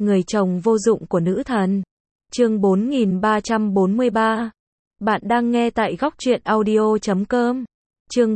người chồng vô dụng của nữ thần. Chương 4343. Bạn đang nghe tại Góc Truyện Audio.com. Chương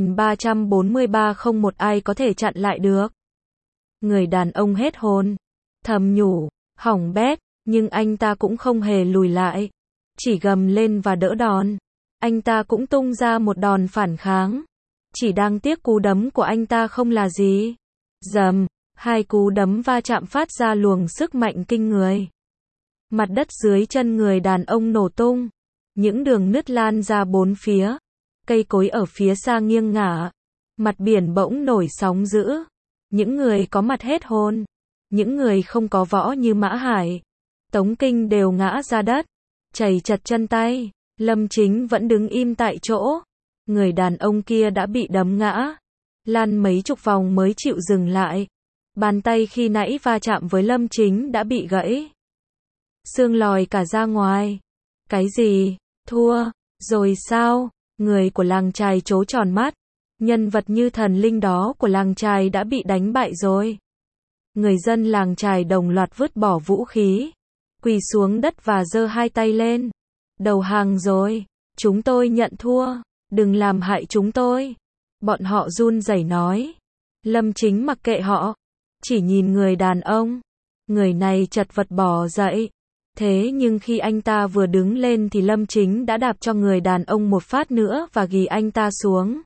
4343. Không một ai có thể chặn lại được. Người đàn ông hết hồn, thầm nhủ, hỏng bét, nhưng anh ta cũng không hề lùi lại, chỉ gầm lên và đỡ đòn. Anh ta cũng tung ra một đòn phản kháng. Chỉ đáng tiếc cú đấm của anh ta không là gì. Dầm, hai cú đấm va chạm phát ra luồng sức mạnh kinh người. Mặt đất dưới chân người đàn ông nổ tung, những đường nứt lan ra bốn phía, cây cối ở phía xa nghiêng ngả, mặt biển bỗng nổi sóng dữ. Những người có mặt hết hồn, những người không có võ như Mã Hải, Tống Kinh đều ngã ra đất, chảy chật chân tay. Lâm Chính vẫn đứng im tại chỗ. Người đàn ông kia đã bị đấm ngã, lăn mấy chục vòng mới chịu dừng lại. Bàn tay khi nãy va chạm với Lâm Chính đã bị gãy, xương lòi cả ra ngoài. Cái gì? Thua rồi sao? Người của làng chài trố tròn mắt. Nhân vật như thần linh đó của làng chài đã bị đánh bại rồi. Người dân làng chài đồng loạt vứt bỏ vũ khí, quỳ xuống đất và giơ hai tay lên. Đầu hàng rồi, chúng tôi nhận thua, đừng làm hại chúng tôi. Bọn họ run rẩy nói. Lâm Chính mặc kệ họ, chỉ nhìn người đàn ông. Người này chật vật bò dậy. Thế nhưng khi anh ta vừa đứng lên thì Lâm Chính đã đạp cho người đàn ông một phát nữa và ghì anh ta xuống.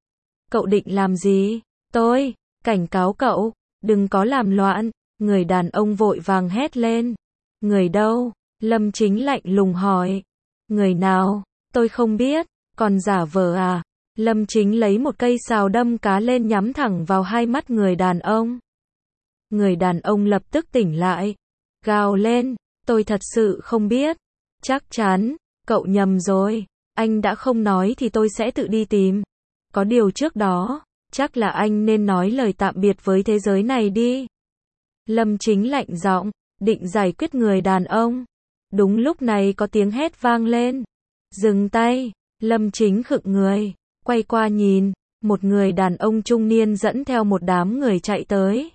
Cậu định làm gì? Tôi cảnh cáo cậu, đừng có làm loạn. Người đàn ông vội vàng hét lên. Người đâu? Lâm Chính lạnh lùng hỏi. Người nào? Tôi không biết. Còn giả vờ à? Lâm Chính lấy một cây sào đâm cá lên nhắm thẳng vào hai mắt người đàn ông. Người đàn ông lập tức tỉnh lại, gào lên, tôi thật sự không biết. Chắc chắn, cậu nhầm rồi. Anh đã không nói thì tôi sẽ tự đi tìm. Có điều trước đó, chắc là anh nên nói lời tạm biệt với thế giới này đi. Lâm Chính lạnh giọng, định giải quyết người đàn ông. Đúng lúc này có tiếng hét vang lên. Dừng tay. Lâm Chính khựng người, quay qua nhìn, một người đàn ông trung niên dẫn theo một đám người chạy tới.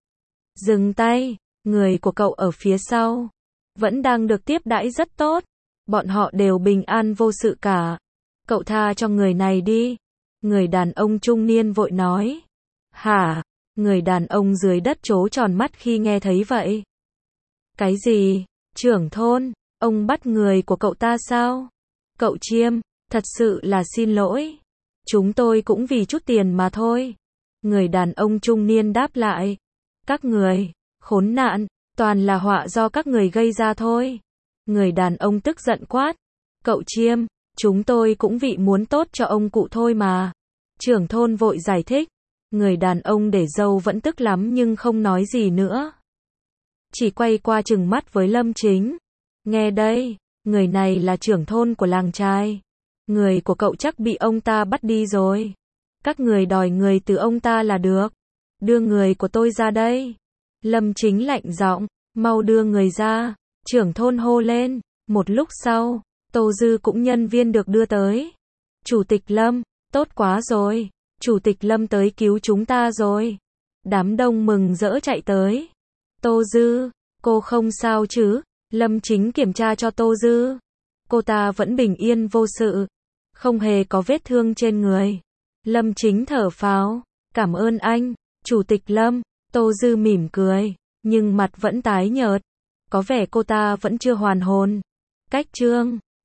Dừng tay, người của cậu ở phía sau, vẫn đang được tiếp đãi rất tốt. Bọn họ đều bình an vô sự cả. Cậu tha cho người này đi. Người đàn ông trung niên vội nói. Hả? Người đàn ông dưới đất trố tròn mắt khi nghe thấy vậy. Cái gì? Trưởng thôn, ông bắt người của cậu ta sao? Cậu Chiêm, thật sự là xin lỗi. Chúng tôi cũng vì chút tiền mà thôi. Người đàn ông trung niên đáp lại. Các người, khốn nạn, toàn là họa do các người gây ra thôi. Người đàn ông tức giận quát. Cậu Chiêm, chúng tôi cũng vì muốn tốt cho ông cụ thôi mà. Trưởng thôn vội giải thích. Người đàn ông để râu vẫn tức lắm nhưng không nói gì nữa. Chỉ quay qua trừng mắt với Lâm Chính. Nghe đây, người này là trưởng thôn của làng chài. Người của cậu chắc bị ông ta bắt đi rồi. Các người đòi người từ ông ta là được. Đưa người của tôi ra đây. Lâm Chính lạnh giọng, mau đưa người ra. Trưởng thôn hô lên. Một lúc sau, Tô Dư cũng nhân viên được đưa tới. Chủ tịch Lâm, tốt quá rồi. Chủ tịch Lâm tới cứu chúng ta rồi. Đám đông mừng rỡ chạy tới. Tô Dư, cô không sao chứ? Lâm Chính kiểm tra cho Tô Dư. Cô ta vẫn bình yên vô sự, không hề có vết thương trên người. Lâm Chính thở phào, cảm ơn anh, Chủ tịch Lâm. Tô Dư mỉm cười, nhưng mặt vẫn tái nhợt. Có vẻ cô ta vẫn chưa hoàn hồn. Cách chương